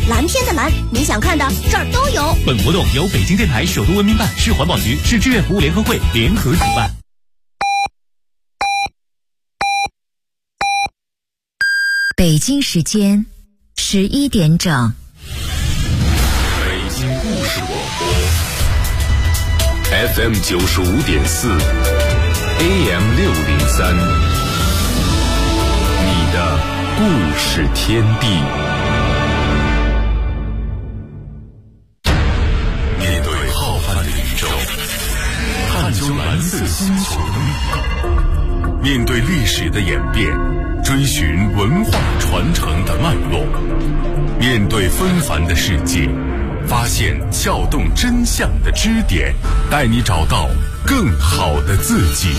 蓝天的蓝，你想看的这儿都有。 本活动由北京电台首都文明办、市环保局、市志愿服务联合会联合主办。 北京时间11点整。 北京故事广播 FM 95.4 AM 603，你的故事天地。面对浩瀚的宇宙，探究蓝色星球的秘密，面对历史的演变，追寻文化传承的脉络，面对纷繁的世界，发现撬动真相的支点，带你找到更好的自己。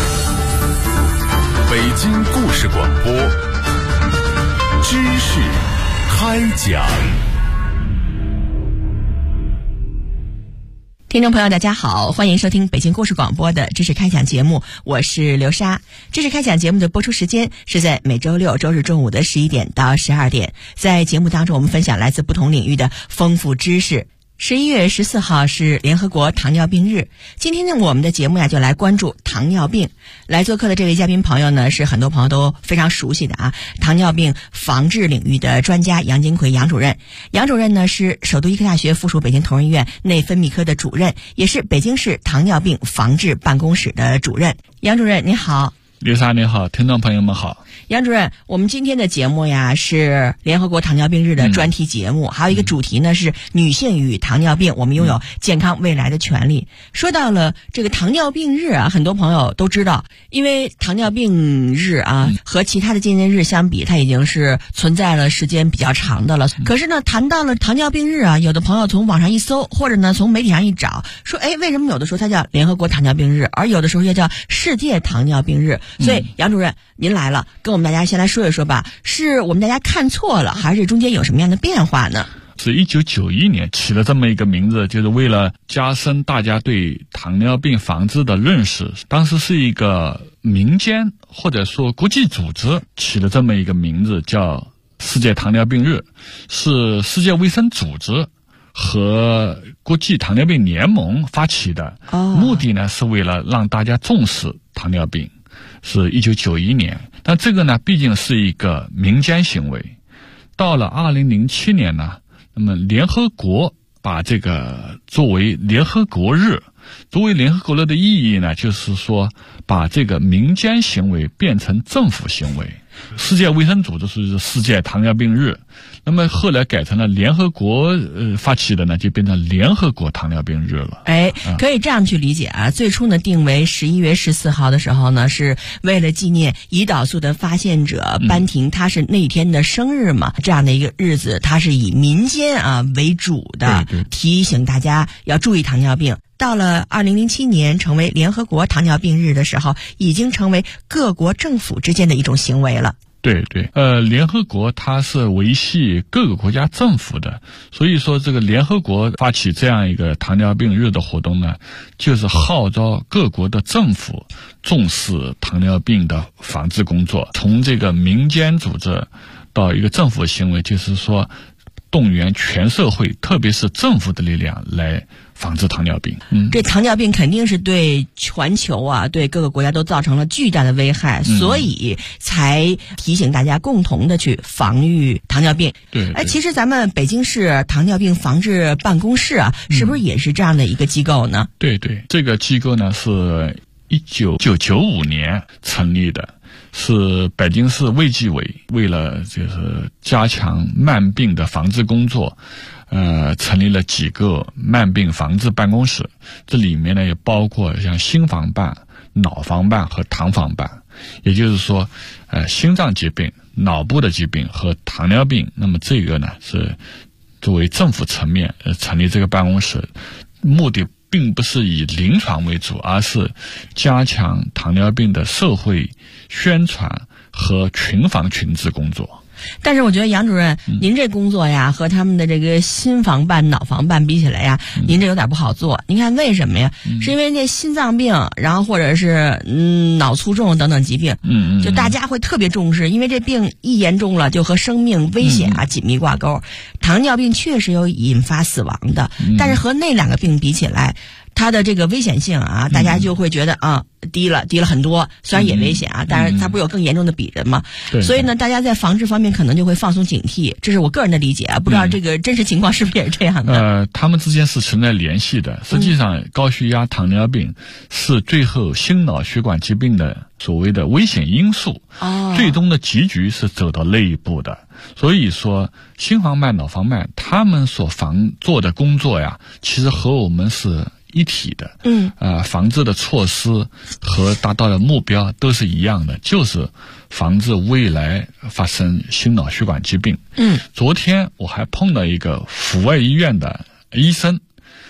北京故事广播，知识开讲。 听众朋友大家好，欢迎收听北京故事广播的知识开讲节目，我是刘莎。知识开讲节目的播出时间是在每周六周日中午的11点到12点，在节目当中我们分享来自不同领域的丰富知识。11月14号是联合国糖尿病日，今天呢我们的节目就来关注糖尿病。来做客的这位嘉宾朋友呢是很多朋友都非常熟悉的糖尿病防治领域的专家杨金奎杨主任。杨主任呢是首都医科大学附属北京同仁医院内分泌科的主任，也是北京市糖尿病防治办公室的主任。杨主任你好。 刘莎你好，听众朋友们好。 杨主任，我们今天的节目是联合国糖尿病日的专题节目，还有一个主题呢是女性与糖尿病，我们拥有健康未来的权利。说到了这个糖尿病日很多朋友都知道，因为糖尿病日和其他的纪念日相比，它已经是存在了时间比较长的了。可是呢，谈到了糖尿病日有的朋友从网上一搜，或者呢从媒体上一找，说为什么有的时候它叫联合国糖尿病日，而有的时候又叫世界糖尿病日？所以杨主任您来了，跟我们大家先来说一说吧，是我们大家看错了，还是中间有什么样的变化呢？ 是1991年起了这么一个名字，就是为了加深大家对糖尿病防治的认识。当时是一个民间或者说国际组织起了这么一个名字，叫世界糖尿病日，是世界卫生组织和国际糖尿病联盟发起的。目的呢是为了让大家重视糖尿病，是1991年。但这个呢毕竟是一个民间行为。到了2007年呢，那么联合国把这个作为联合国日。作为联合国日的意义呢，就是说把这个民间行为变成政府行为。世界卫生组织是世界糖尿病日，那么后来改成了联合国发起的呢，就变成联合国糖尿病日了。 可以这样去理解最初呢定为11月14号的时候呢，是为了纪念胰岛素的发现者班廷，他是那天的生日嘛，这样的一个日子，它是以民间为主的，提醒大家要注意糖尿病。到了2007年成为联合国糖尿病日的时候，已经成为各国政府之间的一种行为了。 对，联合国它是维系各个国家政府的，所以说这个联合国发起这样一个糖尿病日的活动呢，就是号召各国的政府重视糖尿病的防治工作，从这个民间组织到一个政府行为，就是说动员全社会，特别是政府的力量来防治糖尿病。 这糖尿病肯定是对全球对各个国家都造成了巨大的危害，所以才提醒大家共同的去防御糖尿病。 对， 其实咱们北京市糖尿病防治办公室是不是也是这样的一个机构呢？ 对，这个机构呢是1995年成立的，是北京市卫计委为了就是加强慢病的防治工作，成立了几个慢病防治办公室。这里面呢也包括像心房办、脑房办和糖房办，也就是说心脏疾病、脑部的疾病和糖尿病，那么这个呢是作为政府层面成立这个办公室，目的并不是以临床为主，而是加强糖尿病的社会宣传和群防群治工作。 但是我觉得杨主任，您这工作和他们的这个心房办、脑房办比起来您这有点不好做。您看为什么呀？是因为那心脏病，然后或者是脑卒中等等疾病，就大家会特别重视，因为这病一严重了，就和生命危险紧密挂钩。 糖尿病确实有引发死亡的，但是和那两个病比起来，它的这个危险性啊，大家就会觉得低了很多。虽然也危险啊，但是它不是有更严重的比人吗？所以呢，大家在防治方面可能就会放松警惕，这是我个人的理解啊，不知道这个真实情况是不是也是这样的？ 他们之间是存在联系的。实际上，高血压、糖尿病是最后心脑血管疾病的所谓的危险因素，最终的结局是走到那一步的。所以说，心房脉、脑房脉，他们所做的工作呀，其实和我们是一体的。防治的措施和达到的目标都是一样的，就是防治未来发生心脑血管疾病。昨天我还碰到一个阜外医院的医生，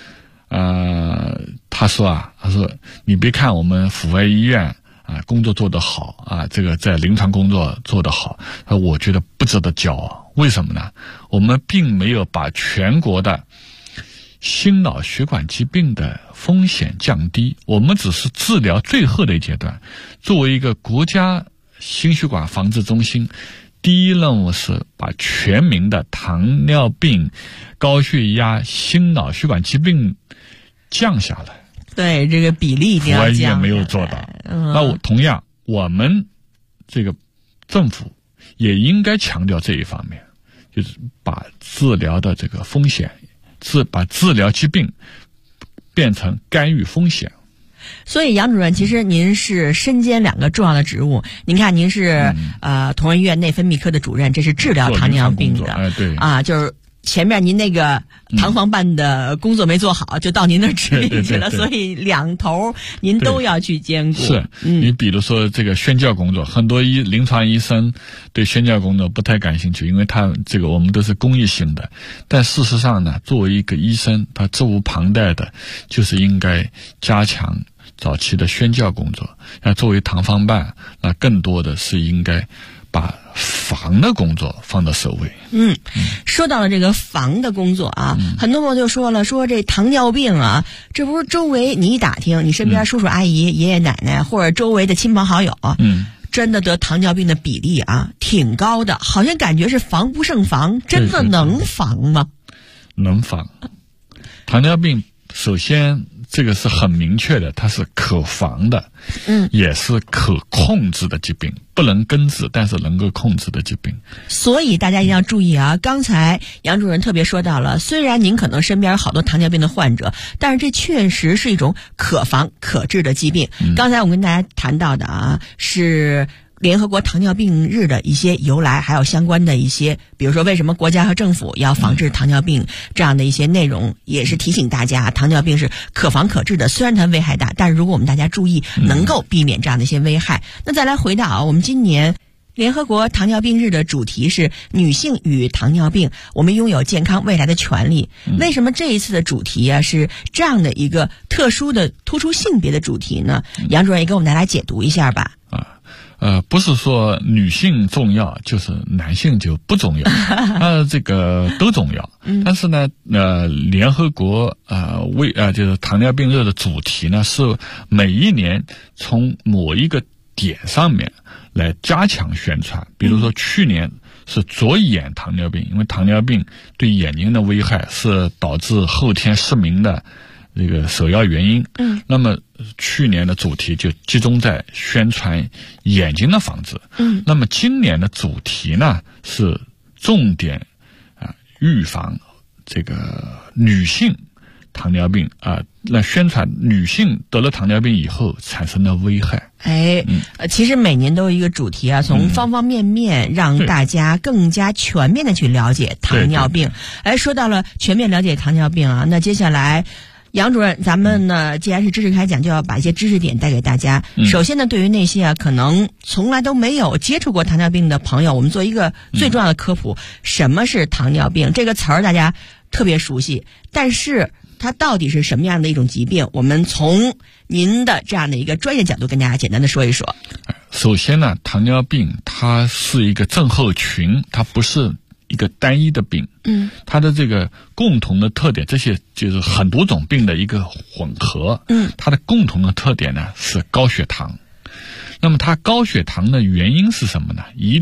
他说你别看我们阜外医院工作做得好这个在临床工作做得好，我觉得不值得骄傲。为什么呢？我们并没有把全国的心脑血管疾病的风险降低，我们只是治疗最后的一阶段。作为一个国家心血管防治中心，第一任务是把全民的糖尿病、高血压、心脑血管疾病降下来。 对，这个比例一定要降。阜外医院没有做到。 那同样，我们这个政府也应该强调这一方面，就是把治疗的这个风险，把治疗疾病变成干预风险。 所以杨主任，其实您是身兼两个重要的职务。您看，您是同仁医院内分泌科的主任，这是治疗糖尿病的。 对就是前面您那个糖房办的工作没做好，就到您那儿指令去了。所以两头您都要去兼顾。 是，你比如说这个宣教工作，很多临床医生对宣教工作不太感兴趣，因为他这个我们都是公益性的。但事实上呢，作为一个医生，他责无旁贷的就是应该加强早期的宣教工作。那作为糖房办，那更多的是应该把防的工作放到首位。 说到了这个防的工作啊，很多朋友就说了，说这糖尿病啊，这不是周围你一打听，你身边叔叔阿姨、爷爷奶奶或者周围的亲朋好友真的得糖尿病的比例挺高的，好像感觉是防不胜防。真的能防吗？ 能防。糖尿病首先这个是很明确的，它是可防的，也是可控制的疾病，不能根治，但是能够控制的疾病。 所以大家一定要注意啊！刚才杨主任特别说到了，虽然您可能身边有好多糖尿病的患者，但是这确实是一种可防可治的疾病。刚才我们跟大家谈到的是联合国糖尿病日的一些由来，还有相关的一些，比如说为什么国家和政府要防治糖尿病这样的一些内容，也是提醒大家，糖尿病是可防可治的。虽然它危害大，但是如果我们大家注意，能够避免这样的一些危害。那再来回到我们今年联合国糖尿病日的主题是女性与糖尿病，我们拥有健康未来的权利。为什么这一次的主题是这样的一个特殊的突出性别的主题呢？杨主任也给我们来解读一下吧。 不是说女性重要就是男性就不重要，这个都重要。但是呢，联合国就是糖尿病日的主题呢，是每一年从某一个点上面来加强宣传。比如说去年是左眼糖尿病，因为糖尿病对眼睛的危害是导致后天失明的这个首要原因。那么去年的主题就集中在宣传眼睛的防治。那么今年的主题呢是重点预防这个女性糖尿病来宣传女性得了糖尿病以后产生的危害。 其实每年都有一个主题从方方面面让大家更加全面的去了解糖尿病。说到了全面了解糖尿病那接下来杨主任，咱们呢，既然是知识开讲，就要把一些知识点带给大家。首先呢，对于那些可能从来都没有接触过糖尿病的朋友，我们做一个最重要的科普：什么是糖尿病？这个词儿大家特别熟悉，但是它到底是什么样的一种疾病？我们从您的这样的一个专业角度跟大家简单的说一说。 首先呢，糖尿病它是一个症候群，它不是一个单一的病。它的这个共同的特点，这些就是很多种病的一个混合。它的共同的特点呢是高血糖。那么它高血糖的原因是什么呢？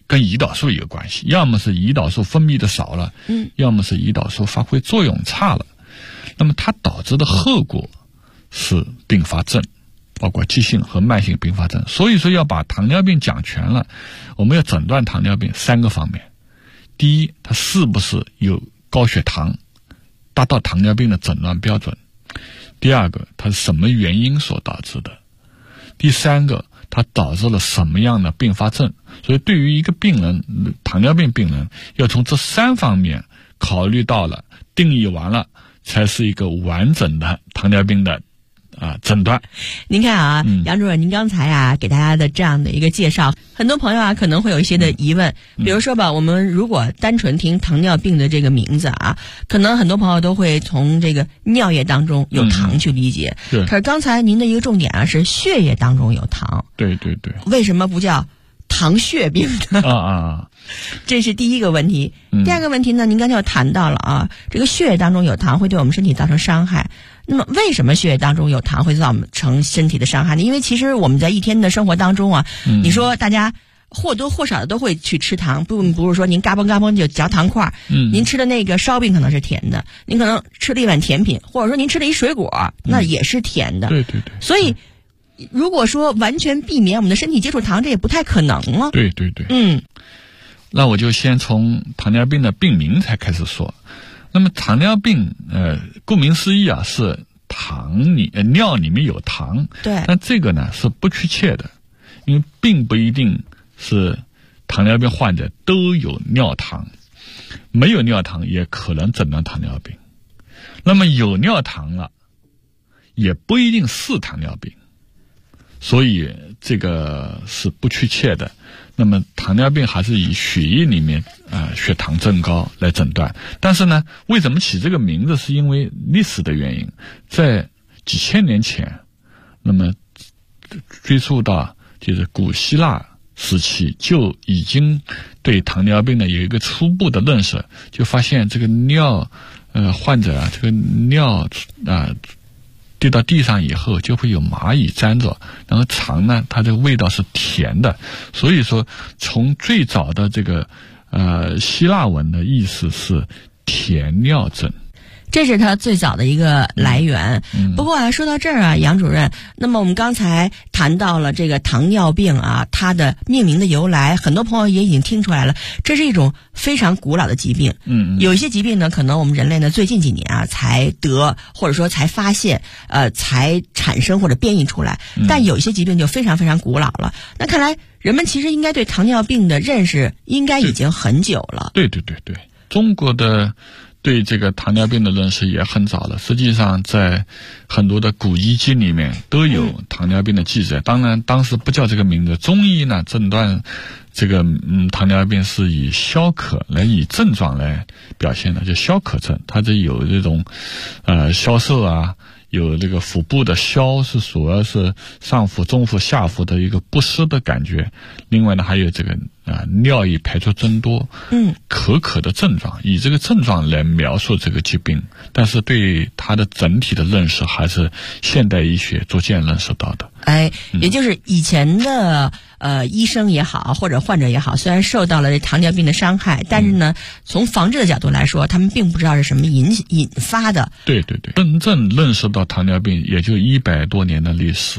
跟胰岛素有关系，要么是胰岛素分泌的少了，要么是胰岛素发挥作用差了。那么它导致的后果是并发症，包括急性和慢性并发症。所以说要把糖尿病讲全了，我们要诊断糖尿病3个方面。第一，它是不是有高血糖，达到糖尿病的诊断标准。第二个，它是什么原因所导致的。第三个，它导致了什么样的并发症。所以对于一个病人，糖尿病病人要从这3方面考虑到了，定义完了，才是一个完整的糖尿病的诊断。 您看啊，杨主任，您刚才给大家的这样的一个介绍，很多朋友可能会有一些的疑问，比如说吧，我们如果单纯听糖尿病的这个名字可能很多朋友都会从这个尿液当中有糖去理解。可是刚才您的一个重点是血液当中有糖。对对对。为什么不叫糖血病呢？这是第一个问题。第二个问题呢，您刚才又谈到了这个血液当中有糖会对我们身体造成伤害。那么为什么血液当中有糖会造成身体的伤害呢？因为其实我们在一天的生活当中你说大家或多或少的都会去吃糖，不是说您嘎嘣嘎嘣就嚼糖块，您吃的那个烧饼可能是甜的，您可能吃了一碗甜品，或者说您吃了一水果，那也是甜的。对对对。所以如果说完全避免我们的身体接触糖，这也不太可能了。对对对。那我就先从糖尿病的病名才开始说。那么糖尿病顾名思义是尿里面有糖。对。但这个呢是不确切的，因为并不一定是糖尿病患者都有尿糖，没有尿糖也可能诊断糖尿病。那么有尿糖了，也不一定是糖尿病，所以这个是不确切的。那么糖尿病还是以血液里面血糖增高来诊断。但是呢，为什么起这个名字，是因为历史的原因。在几千年前，那么追溯到就是古希腊时期，就已经对糖尿病呢有一个初步的认识，就发现这个尿患者这个尿滴到地上以后就会有蚂蚁粘着，然后肠呢它的味道是甜的。所以说从最早的这个希腊文的意思是甜尿症，这是它最早的一个来源。不过说到这儿杨主任，那么我们刚才谈到了这个糖尿病它的命名的由来，很多朋友也已经听出来了，这是一种非常古老的疾病。有一些疾病呢，可能我们人类呢最近几年才得，或者说才发现，才产生或者变异出来。但有一些疾病就非常非常古老了。那看来人们其实应该对糖尿病的认识应该已经很久了。对对对对，中国的对这个糖尿病的认识也很早了。实际上在很多的古医经里面都有糖尿病的记载。当然当时不叫这个名字。中医呢诊断这个糖尿病是以消渴来以症状来表现的，就消渴症。它这有这种消瘦有这个腹部的消，是主要是上腹、中腹、下腹的一个不适的感觉。另外呢，还有这个尿液排出增多，渴的症状，以这个症状来描述这个疾病。但是对它的整体的认识，还是现代医学逐渐认识到的。也就是以前的医生也好，或者患者也好，虽然受到了这糖尿病的伤害，但是呢，从防治的角度来说，他们并不知道是什么引发的。对对对，真正认识到糖尿病也就100多年的历史。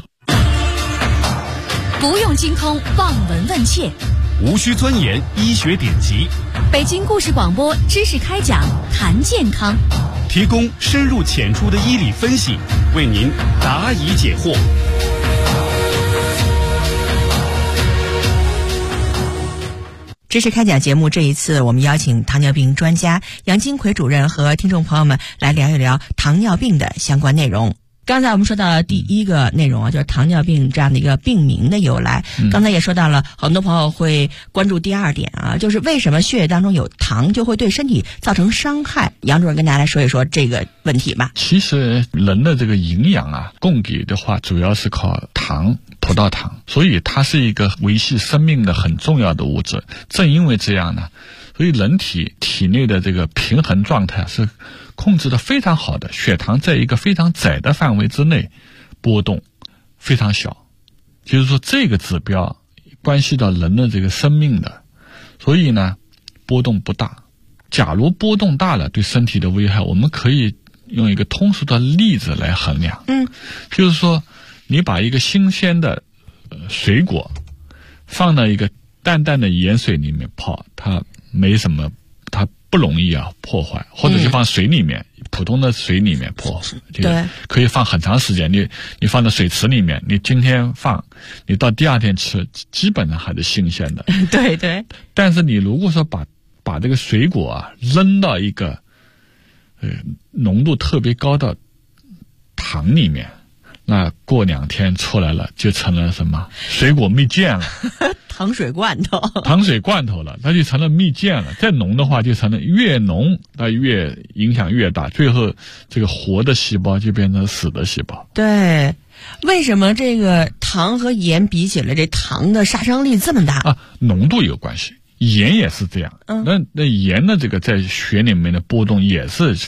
不用精通望闻问切， 无需钻研医学典籍。 北京故事广播知识开讲，谈健康， 提供深入浅出的医理分析，为您答疑解惑。 知识开讲节目，这一次我们邀请糖尿病专家杨金奎主任和听众朋友们来聊一聊糖尿病的相关内容。刚才我们说到第一个内容就是糖尿病这样的一个病名的由来。刚才也说到了，很多朋友会关注第二点就是为什么血液当中有糖就会对身体造成伤害。杨主任跟大家来说一说这个问题吧。其实人的这个营养供给的话，主要是靠糖，葡萄糖，所以它是一个维系生命的很重要的物质。正因为这样呢，所以人体内的这个平衡状态是控制的非常好的，血糖在一个非常窄的范围之内波动非常小。就是说这个指标关系到人的这个生命的。 所以呢波动不大。假如波动大了对身体的危害，我们可以用一个通俗的例子来衡量。就是说你把一个新鲜的水果放到一个淡淡的盐水里面泡，它没什么，它不容易破坏，或者就放水里面，普通的水里面泡， 对， 可以放很长时间。你放到水池里面，你今天放，你到第二天吃，基本上还是新鲜的。 对对。 但是你如果说把这个水果扔到一个浓度特别高的糖里面，那过2天出来了就成了什么？水果蜜饯了。 糖水罐头。糖水罐头了，它就成了蜜饯了。再浓的话就成了越浓它越影响越大，最后这个活的细胞就变成死的细胞。 对，为什么这个糖和盐比起来，这糖的杀伤力这么大？ 浓度有关系，盐也是这样。那盐的这个在血里面的波动也是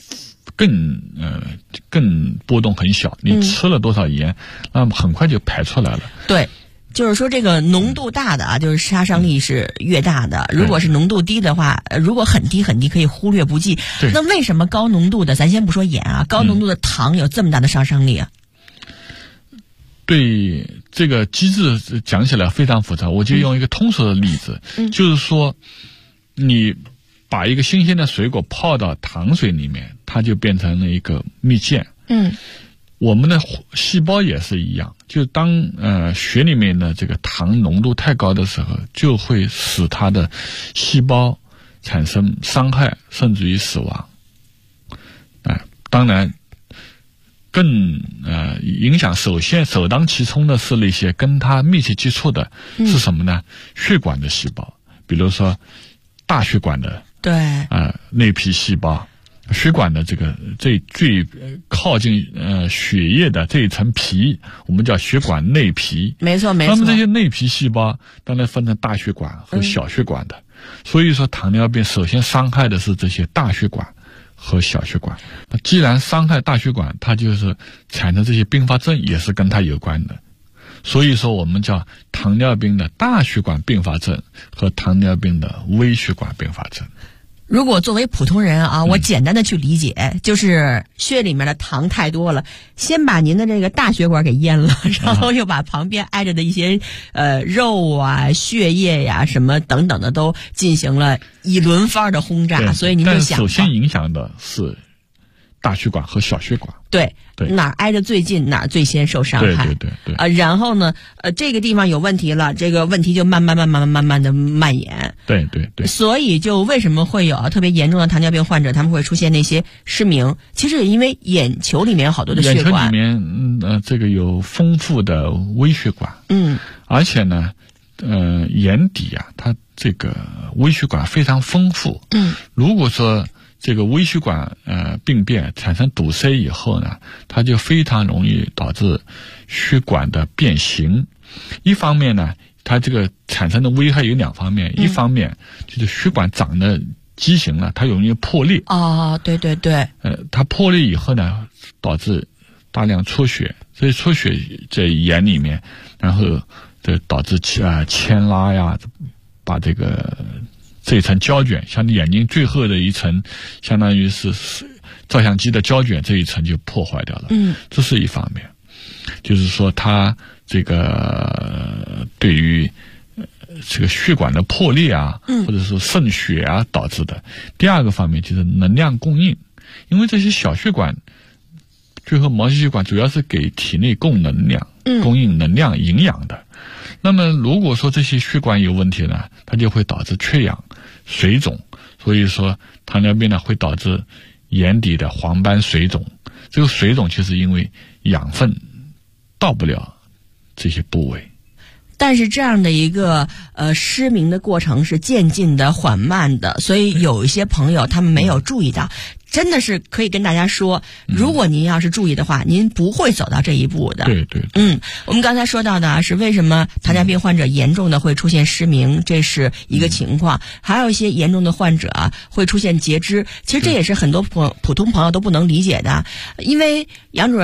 更波动很小，你吃了多少盐，那么很快就排出来了。 对，就是说这个浓度大的就是杀伤力是越大的，如果是浓度低的话，如果很低很低可以忽略不计。那为什么高浓度的，咱先不说盐高浓度的糖有这么大的杀伤力啊？ 对，这个机制讲起来非常复杂，我就用一个通俗的例子，就是说你把一个新鲜的水果泡到糖水里面，它就变成了一个蜜饯。我们的细胞也是一样，就当血里面的这个糖浓度太高的时候，就会使它的细胞产生伤害，甚至于死亡。当然更影响首当其冲的是那些跟它密切接触的是什么呢？血管的细胞，比如说大血管的内皮细胞，血管的这个最靠近血液的这一层皮，我们叫血管内皮。 没错没错。 那么这些内皮细胞当然分成大血管和小血管的，所以说糖尿病首先伤害的是这些大血管和小血管。既然伤害大血管，它就是产生这些并发症也是跟它有关的。所以说我们叫糖尿病的大血管并发症和糖尿病的微血管并发症。 如果作为普通人我简单的去理解，就是血里面的糖太多了，先把您的这个大血管给淹了，然后又把旁边挨着的一些肉血液呀什么等等的都进行了一轮番的轰炸，所以您就想， 但首先影响的是大血管和小血管。 对，哪儿挨着最近哪儿最先受伤害。 对然后呢这个地方有问题了，这个问题就慢慢的蔓延。 对。 所以就为什么会有特别严重的糖尿病患者他们会出现那些失明，其实也因为眼球里面有好多的血管。 眼球里面这个有丰富的微血管。而且呢眼底它这个微血管非常丰富。如果说这个微血管病变产生堵塞以后呢，它就非常容易导致血管的变形。一方面呢，它这个产生的危害有2方面，一方面就是血管长的畸形了，它容易破裂。 对。 它破裂以后呢，导致大量出血，所以出血在眼里面，然后就导致牵拉呀，把这一层胶卷，像眼睛最后的一层，相当于是照相机的胶卷，这一层就破坏掉了。这是一方面，就是说它这个对于这个血管的破裂或者说渗血导致的。第二个方面就是能量供应，因为这些小血管最后毛细血管主要是给体内供能量、供应能量营养的。那么如果说这些血管有问题呢，它就会导致缺氧、水肿。所以说糖尿病呢会导致眼底的黄斑水肿，这个水肿就是因为养分到不了这些部位。 但是这样的一个失明的过程是渐进的、缓慢的，所以有一些朋友他们没有注意到。真的是可以跟大家说，如果您要是注意的话，您不会走到这一步的。 对。 我们刚才说到的是为什么糖尿病患者严重的会出现失明，这是一个情况。还有一些严重的患者会出现截肢，其实这也是很多普通朋友都不能理解的。因为杨主任，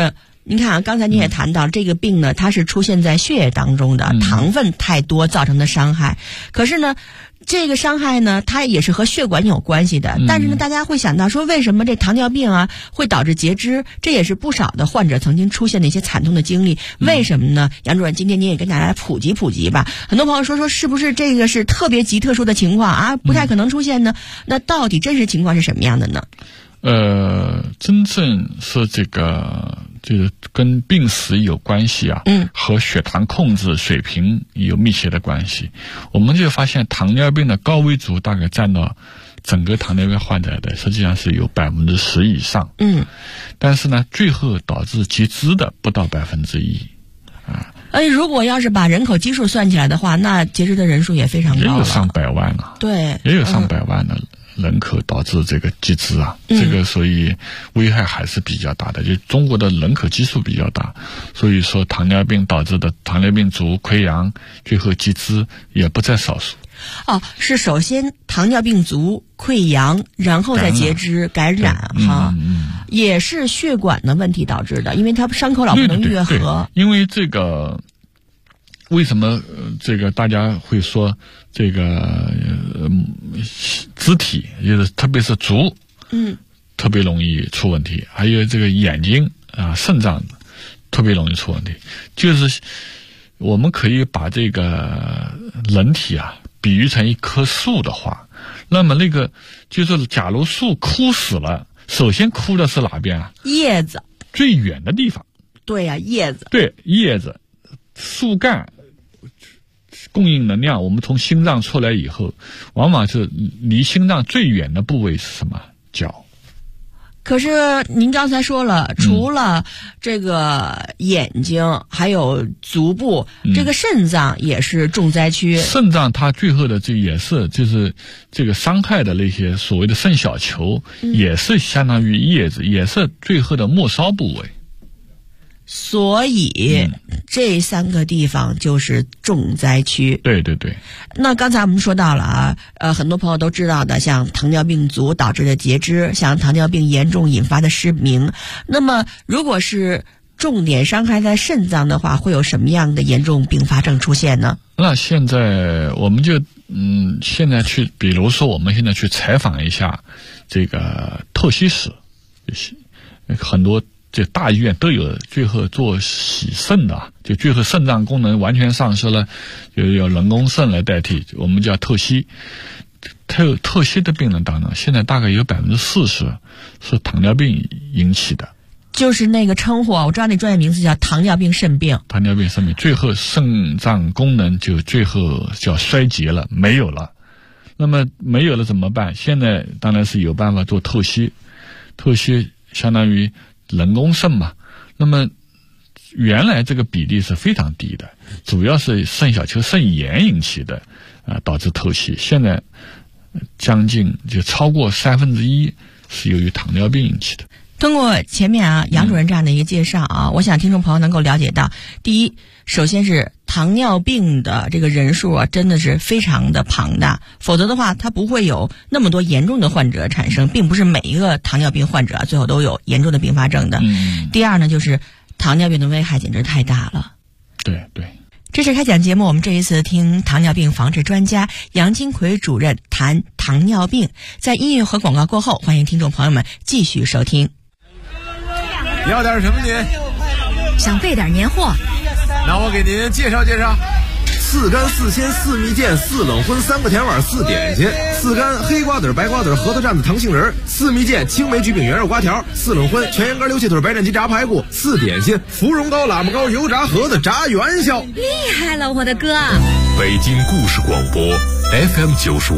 您看啊，刚才您也谈到这个病呢，它是出现在血液当中的，糖分太多造成的伤害。可是呢，这个伤害呢，它也是和血管有关系的。但是呢，大家会想到说，为什么这糖尿病啊会导致截肢？这也是不少的患者曾经出现的一些惨痛的经历。为什么呢？杨主任，今天您也跟大家来普及普及吧。很多朋友说是不是这个是特别极特殊的情况啊？不太可能出现呢？那到底真实情况是什么样的呢？ 真正是这个就是跟病史有关系啊，和血糖控制水平有密切的关系。我们就发现糖尿病的高危族大概占到整个糖尿病患者的实际上是有10%以上，但是呢，最后导致截肢的不到1%啊。 如果要是把人口基数算起来的话，那截肢的人数也非常高了， 也有上百万啊， 对， 也有上百万的人口导致这个截肢啊，这个所以危害还是比较大的。就中国的人口基数比较大，所以说糖尿病导致的糖尿病足溃疡最后截肢也不在少数。 是首先糖尿病足溃疡，然后再截肢感染哈，也是血管的问题导致的，因为它伤口老不能愈合。 因为这个为什么这个大家会说这个肢体，就是特别是足，特别容易出问题，还有这个眼睛啊、肾脏特别容易出问题。就是我们可以把这个人体啊比喻成一棵树的话，那么那个就是假如树枯死了，首先枯的是哪边啊？ 叶子， 最远的地方。 对呀，叶子。对， 叶子，树干供应能量，我们从心脏出来以后，往往是离心脏最远的部位是什么？脚。 可是您刚才说了，除了这个眼睛，还有足部，这个肾脏也是重灾区。 肾脏它最后的这也是就是这个伤害的那些所谓的肾小球，也是相当于叶子，也是最后的末梢部位。 所以这3个地方就是重灾区。 对对对。 那刚才我们说到了啊，很多朋友都知道的，像糖尿病足导致的截肢，像糖尿病严重引发的失明。那么如果是重点伤害在肾脏的话，会有什么样的严重并发症出现呢？ 那现在我们就现在去，比如说我们现在去采访一下这个透析室，很多这大医院都有，最后做洗肾的，就最后肾脏功能完全丧失了，就要人工肾来代替，我们叫透析。透析的病人当中，现在大概有40%是糖尿病引起的， 就是那个称呼啊，我知道那专业名字叫糖尿病肾病。 糖尿病肾病，最后肾脏功能就最后叫衰竭了，没有了。那么没有了怎么办？现在当然是有办法做透析，透析相当于人工肾嘛。那么原来这个比例是非常低的，主要是肾小球肾炎引起的导致透析。现在将近就超过1/3是由于糖尿病引起的。 通过前面杨主任这样的一个介绍我想听众朋友能够了解到，第一，首先是糖尿病的这个人数真的是非常的庞大，否则的话它不会有那么多严重的患者产生，并不是每一个糖尿病患者最后都有严重的并发症的。第二呢，就是糖尿病的危害简直太大了。 对对。 知识开讲节目，我们这一次听糖尿病防治专家杨金奎主任谈糖尿病。在音乐和广告过后，欢迎听众朋友们继续收听。 要点什么您？ 想备点年货， 那我给您介绍介绍。4干4鲜4蜜饯4冷荤3个甜碗4点心，4干黑瓜子白瓜子核桃蘸子糖杏仁，4蜜饯青梅焗饼圆肉瓜条，4冷荤全羊肝溜气腿白斩鸡炸排骨，4点心芙蓉糕喇嘛糕油炸盒子炸元宵。 厉害了，我的哥！ 北京故事广播 FM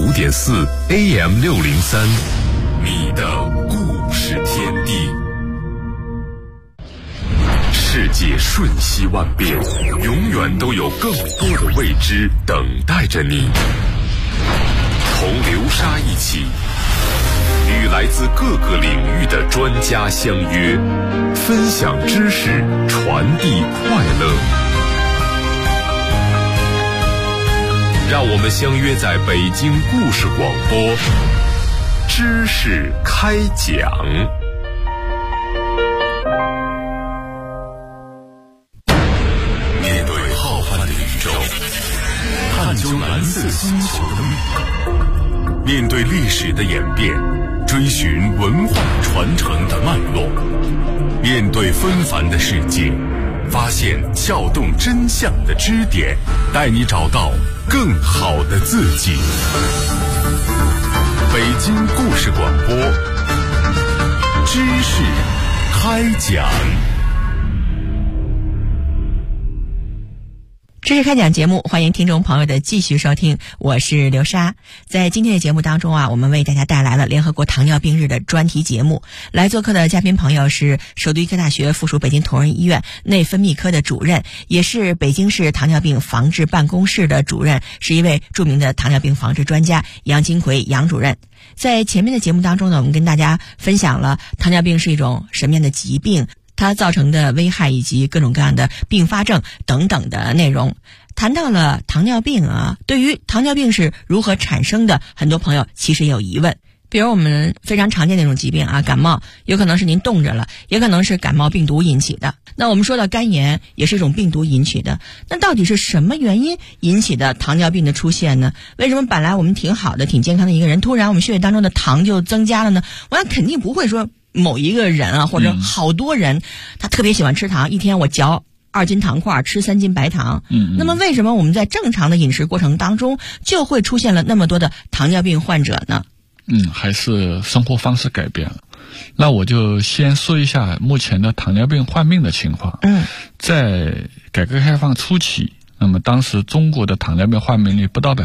95.4 AM 603，你的故事天地。世界瞬息万变，永远都有更多的未知等待着你。同流沙一起，与来自各个领域的专家相约，分享知识，传递快乐。让我们相约在北京故事广播，知识开讲。 究蓝色星球的秘密，面对历史的演变，追寻文化传承的脉络，面对纷繁的世界，发现撬动真相的支点，带你找到更好的自己。北京故事广播，知识开讲。 知识开讲节目，欢迎听众朋友的继续收听，我是刘莎。在今天的节目当中啊，我们为大家带来了联合国糖尿病日的专题节目。来做客的嘉宾朋友是首都医科大学附属北京同仁医院内分泌科的主任，也是北京市糖尿病防治办公室的主任，是一位著名的糖尿病防治专家杨金奎杨主任。在前面的节目当中呢，我们跟大家分享了糖尿病是一种什么样的疾病，它造成的危害以及各种各样的并发症等等的内容。谈到了糖尿病啊，对于糖尿病是如何产生的，很多朋友其实也有疑问。比如我们非常常见的那种疾病啊，感冒，有可能是您冻着了，也可能是感冒病毒引起的。那我们说到肝炎，也是一种病毒引起的。那到底是什么原因引起的糖尿病的出现呢？为什么本来我们挺好的、挺健康的一个人，突然我们血液当中的糖就增加了呢？我想肯定不会说某一个人啊，或者好多人，他特别喜欢吃糖，一天我嚼2斤糖块，吃3斤白糖。那么为什么我们在正常的饮食过程当中就会出现了那么多的糖尿病患者呢？ 还是生活方式改变了。那我就先说一下目前的糖尿病患病的情况。在改革开放初期，那么当时中国的糖尿病患病率不到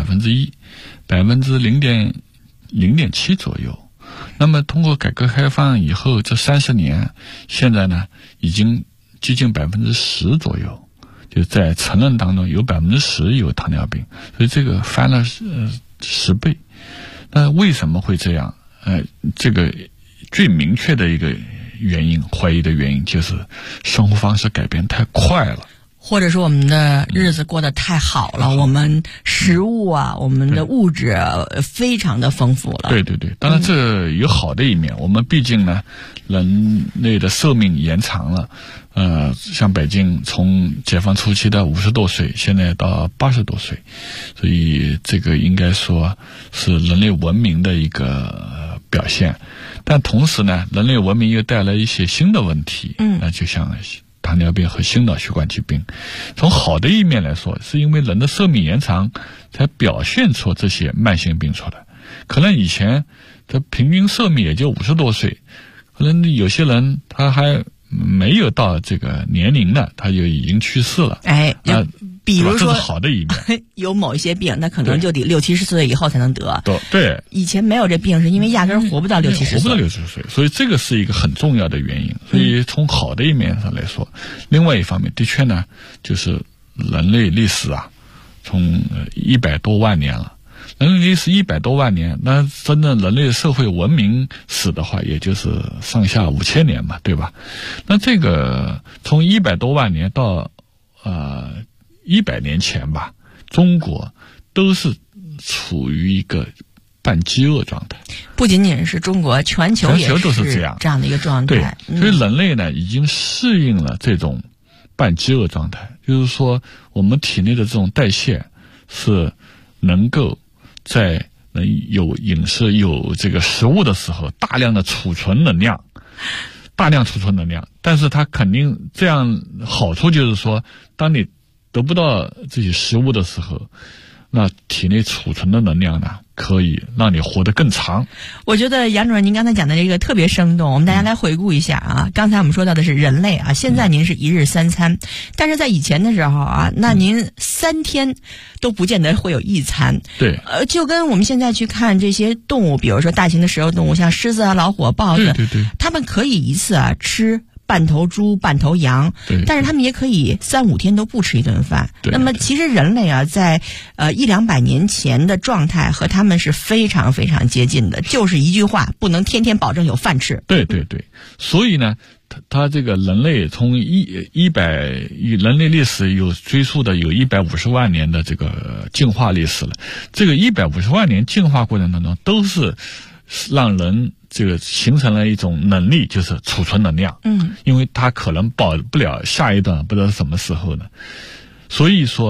1%，0.7%左右。那么通过改革开放以后这30年，现在呢已经接近10%左右，就在成人当中有10%有糖尿病，所以这个翻了10倍。那为什么会这样？这个最明确的一个原因，怀疑的原因就是生活方式改变太快了。 或者说我们的日子过得太好了，我们食物啊，我们的物质非常的丰富了。 对，当然这有好的一面，我们毕竟呢人类的寿命延长了，像北京从解放初期的50多岁，现在到80多岁，所以这个应该说是人类文明的一个表现。但同时呢，人类文明又带来一些新的问题，那就像糖尿病和心脑血管疾病。从好的一面来说，是因为人的寿命延长才表现出这些慢性病出来。可能以前的平均寿命也就50多岁，可能有些人他还没有到这个年龄呢，他就已经去世了。比如说，这是好的一面。 有某一些病，那可能就得60-70岁以后才能得。 对， 以前没有这病，是因为压根活不到60-70岁。 活不到60岁，所以这个是一个很重要的原因。所以从好的一面上来说，另外一方面，的确呢，就是人类历史啊，从100多万年了。人类历史100多万年，那真正人类社会文明史的话，也就是上下5000年嘛，对吧？那这个从100多万年到100年前吧，中国都是处于一个半饥饿状态。 不仅仅是中国，全球也都是这样的一个状态。 对，所以人类呢已经适应了这种半饥饿状态，就是说我们体内的这种代谢是能够在有饮食有这个食物的时候大量储存能量，但是它肯定这样好处就是说，当你得不到这些食物的时候，那体内储存的能量呢，可以让你活得更长。 我觉得杨主任您刚才讲的这个特别生动，我们大家来回顾一下啊。刚才我们说到的是人类啊，现在您是1日3餐，但是在以前的时候啊，那您3天都不见得会有1餐。 对， 就跟我们现在去看这些动物，比如说大型的食肉动物，像狮子啊、老虎、豹子， 对， 他们可以一次吃半头猪半头羊，但是他们也可以3-5天都不吃一顿饭。那么其实人类啊，在100-200年前的状态和他们是非常非常接近的，就是一句话，不能天天保证有饭吃。 对，所以呢，他这个人类从人类历史有追溯的有150万年的这个进化历史了。这个150万年进化过程当中，都是让人这个形成了一种能力，就是储存能量。因为它可能保不了下一段不知道什么时候呢。所以说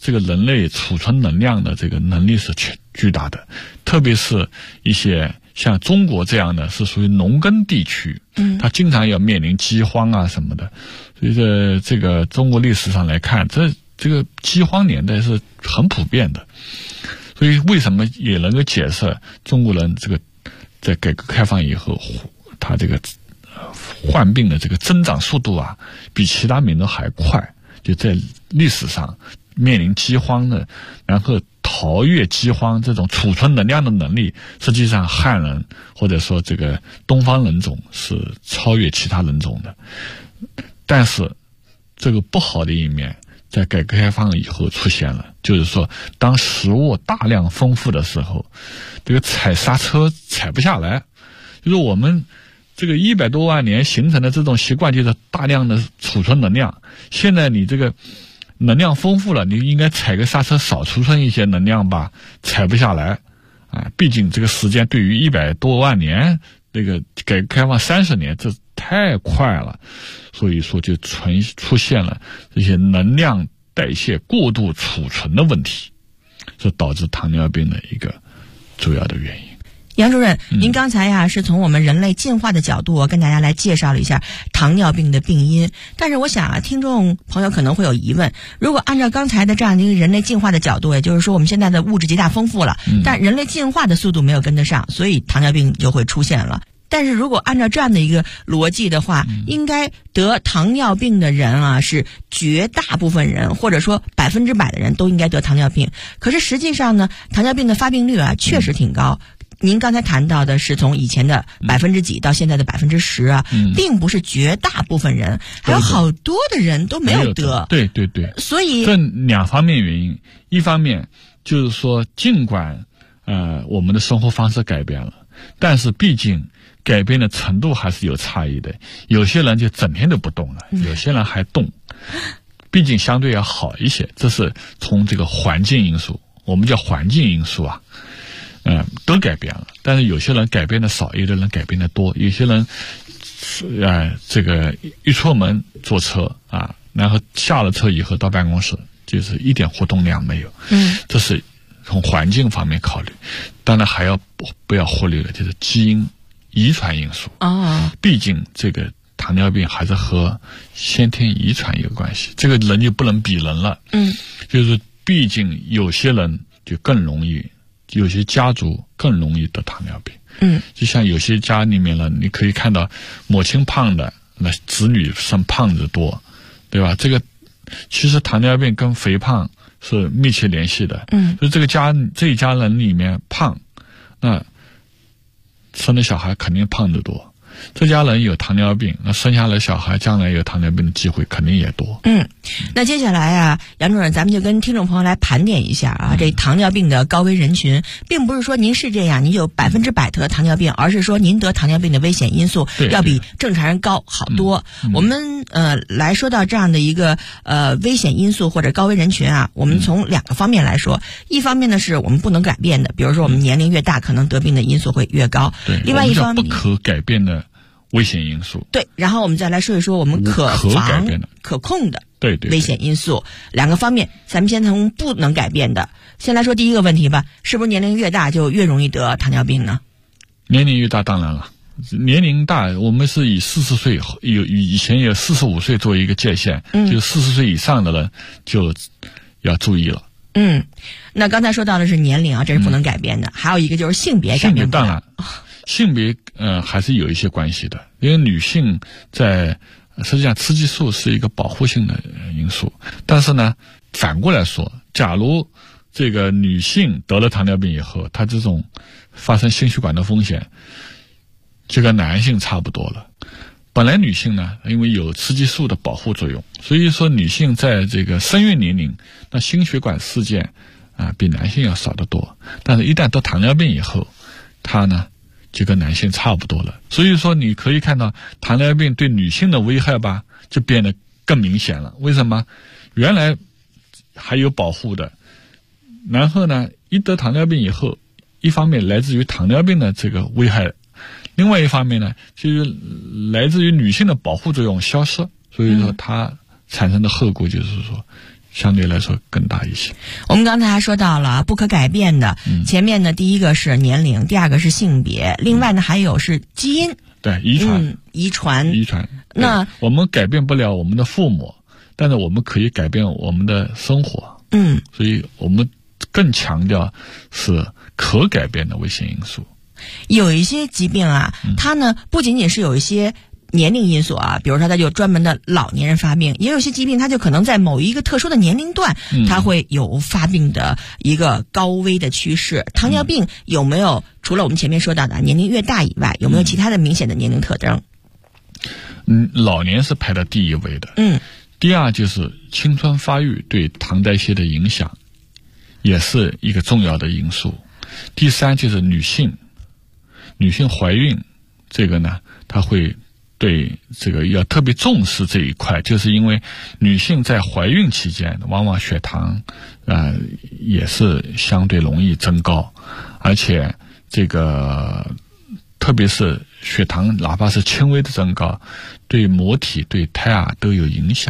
这个人类储存能量的这个能力是巨大的，特别是一些像中国这样的是属于农耕地区，它经常要面临饥荒啊什么的，所以这个中国历史上来看，这个饥荒年代是很普遍的，所以为什么也能够解释中国人这个在改革开放以后，他这个患病的这个增长速度啊，比其他民族还快，就在历史上面临饥荒的，然后逃越饥荒这种储存能量的能力，实际上汉人或者说这个东方人种是超越其他人种的。但是这个不好的一面在改革开放以后出现了，就是说当食物大量丰富的时候，这个踩刹车踩不下来，就是我们这个100多万年形成的这种习惯，就是大量的储存能量。现在你这个能量丰富了，你应该踩个刹车，少储存一些能量吧，踩不下来啊！毕竟这个时间对于100多万年，这个改革开放30年，这太快了，所以说就出现了这些能量代谢过度储存的问题，是导致糖尿病的一个主要的原因。 杨主任，您刚才呀是从我们人类进化的角度跟大家来介绍了一下糖尿病的病因，但是我想啊，听众朋友可能会有疑问，如果按照刚才的这样的一个人类进化的角度，也就是说我们现在的物质极大丰富了，但人类进化的速度没有跟得上，所以糖尿病就会出现了。但是如果按照这样的一个逻辑的话，应该得糖尿病的人啊，是绝大部分人，或者说100%的人都应该得糖尿病。可是实际上呢，糖尿病的发病率啊确实挺高。您刚才谈到的是从以前的几% 到现在的10%啊，并不是绝大部分人，还有好多的人都没有得。 对对对。 所以这2方面原因，一方面就是说，尽管我们的生活方式改变了，但是毕竟改变的程度还是有差异的。有些人就整天都不动了，有些人还动，毕竟相对要好一些。这是从这个环境因素，我们叫环境因素啊。都改变了，但是有些人改变的少，有的人改变的多。有些人这个一出门坐车啊，然后下了车以后到办公室就是一点活动量没有。这是从环境方面考虑。当然还要不要忽略了就是基因遗传因素。毕竟这个糖尿病还是和先天遗传有关系，这个人就不能比人了。就是毕竟有些人就更容易，有些家族更容易得糖尿病。就像有些家里面呢，你可以看到母亲胖的，那子女生胖子多，对吧？这个其实糖尿病跟肥胖是密切联系的。就这一家人里面胖，那生的小孩肯定胖得多。这家人有糖尿病，那生下来小孩将来有糖尿病的机会肯定也多。 那接下来啊，杨主任，咱们就跟听众朋友来盘点一下啊，这糖尿病的高危人群，并不是说您是这样，您就100%得糖尿病，而是说您得糖尿病的危险因素要比正常人高好多。我们来说到这样的一个危险因素或者高危人群啊，我们从2个方面来说，一方面呢是我们不能改变的，比如说我们年龄越大，可能得病的因素会越高。另外一方面， 不可改变的危险因素。 对，然后我们再来说一说我们可防可控的危险因素。2个方面，咱们先从不能改变的，先来说第一个问题吧，是不是年龄越大就越容易得糖尿病呢？ 年龄越大当然了，年龄大我们是以40岁，以前有45岁作为一个界限，就40岁以上的人就要注意了。 那刚才说到的是年龄啊，这是不能改变的，还有一个就是性别改变不了。 当然性别还是有一些关系的，因为女性实际上雌激素是一个保护性的因素，但是呢反过来说，假如这个女性得了糖尿病以后，她这种发生心血管的风险就跟男性差不多了。本来女性呢因为有雌激素的保护作用，所以说女性在这个生育年龄那心血管事件比男性要少得多，但是一旦得糖尿病以后，她呢就跟男性差不多了。所以说你可以看到糖尿病对女性的危害吧就变得更明显了。为什么？原来还有保护的，然后呢一得糖尿病以后，一方面来自于糖尿病的这个危害，另外一方面呢就是来自于女性的保护作用消失，所以说它产生的后果就是说相对来说更大一些。 我们刚才还说到了不可改变的，前面呢第一个是年龄，第二个是性别，另外呢还有是基因， 对，遗传。 那我们改变不了我们的父母，但是我们可以改变我们的生活。所以我们更强调是可改变的危险因素。 有一些疾病啊，它呢不仅仅是有一些年龄因素啊，比如说它就专门的老年人发病，也有些疾病它就可能在某一个特殊的年龄段，它会有发病的一个高危的趋势。糖尿病有没有除了我们前面说到的年龄越大以外，有没有其他的明显的年龄特征？ 老年是排到第一位的。第二就是青春发育对糖代谢的影响，也是一个重要的因素。第三就是女性怀孕，这个呢，她会对这个要特别重视这一块，就是因为女性在怀孕期间，往往血糖也是相对容易增高，而且这个特别是血糖哪怕是轻微的增高，对母体对胎儿都有影响。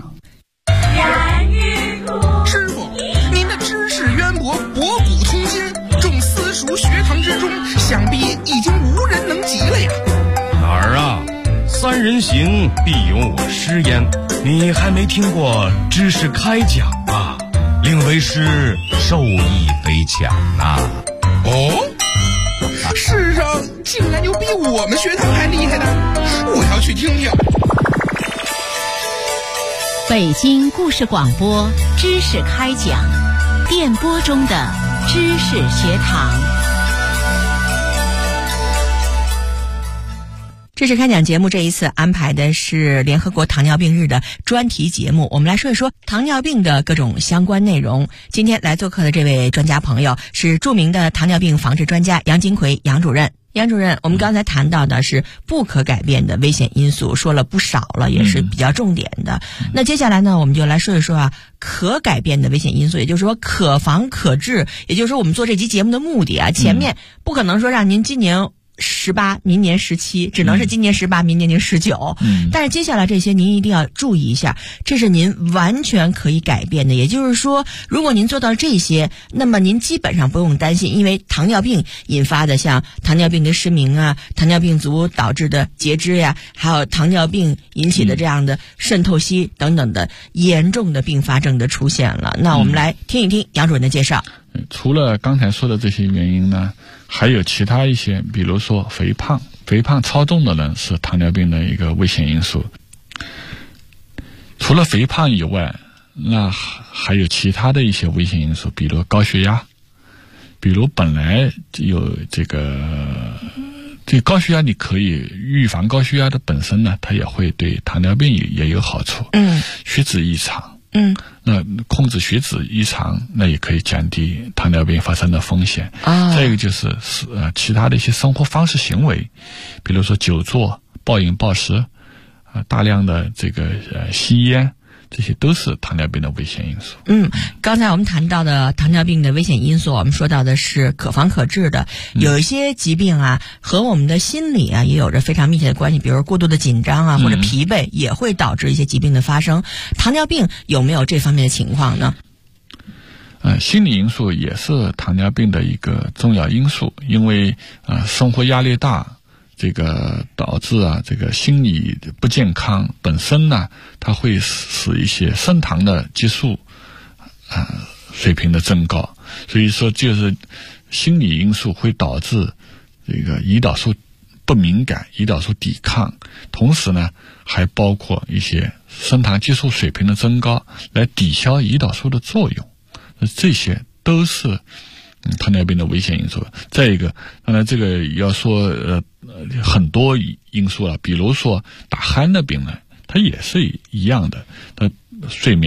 师傅，您的知识渊博，博古通今，众私塾学堂之中，想必已经无人能及了呀。 哪儿啊？三人行必有我师焉，你还没听过知识开讲啊？令为师受益匪浅呐。 世上竟然有比我们学堂还厉害的，我要去听听。 北京故事广播知识开讲，电波中的知识学堂。 知识开讲节目这一次安排的是联合国糖尿病日的专题节目，我们来说一说糖尿病的各种相关内容。今天来做客的这位专家朋友是著名的糖尿病防治专家杨金奎杨主任。杨主任，我们刚才谈到的是不可改变的危险因素，说了不少了，也是比较重点的。那接下来呢，我们就来说一说可改变的危险因素，也就是说可防可治，也就是说我们做这期节目的目的前面不可能说让您今年18，明年17，只能是今年18，明年19。但是接下来这些您一定要注意一下，这是您完全可以改变的。也就是说，如果您做到这些，那么您基本上不用担心，因为糖尿病引发的像糖尿病的失明啊、糖尿病足导致的截肢呀，还有糖尿病引起的这样的渗透息等等的严重的并发症的出现了。那我们来听一听杨主任的介绍。 除了刚才说的这些原因呢，还有其他一些，比如说肥胖超重的人是糖尿病的一个危险因素。除了肥胖以外，那还有其他的一些危险因素，比如高血压，比如本来有这高血压，你可以预防高血压的本身呢，它也会对糖尿病也有好处。血脂异常。那控制血脂异常，那也可以降低糖尿病发生的风险。再一个就是其他的一些生活方式行为，比如说久坐、暴饮暴食，大量的吸烟，这些都是糖尿病的危险因素。 刚才我们谈到的糖尿病的危险因素，我们说到的是可防可治的。有一些疾病和我们的心理也有着非常密切的关系，比如过度的紧张或者疲惫也会导致一些疾病的发生。糖尿病有没有这方面的情况呢？ 心理因素也是糖尿病的一个重要因素，因为生活压力大，导致心理不健康，本身呢，它会使一些升糖的激素水平的增高，所以说就是心理因素会导致胰岛素不敏感、胰岛素抵抗，同时呢，还包括一些升糖激素水平的增高来抵消胰岛素的作用，这些都是糖尿病的危险因素。再一个，当然这个要说很多因素了，比如说打鼾的病人，他也是一样的，他睡眠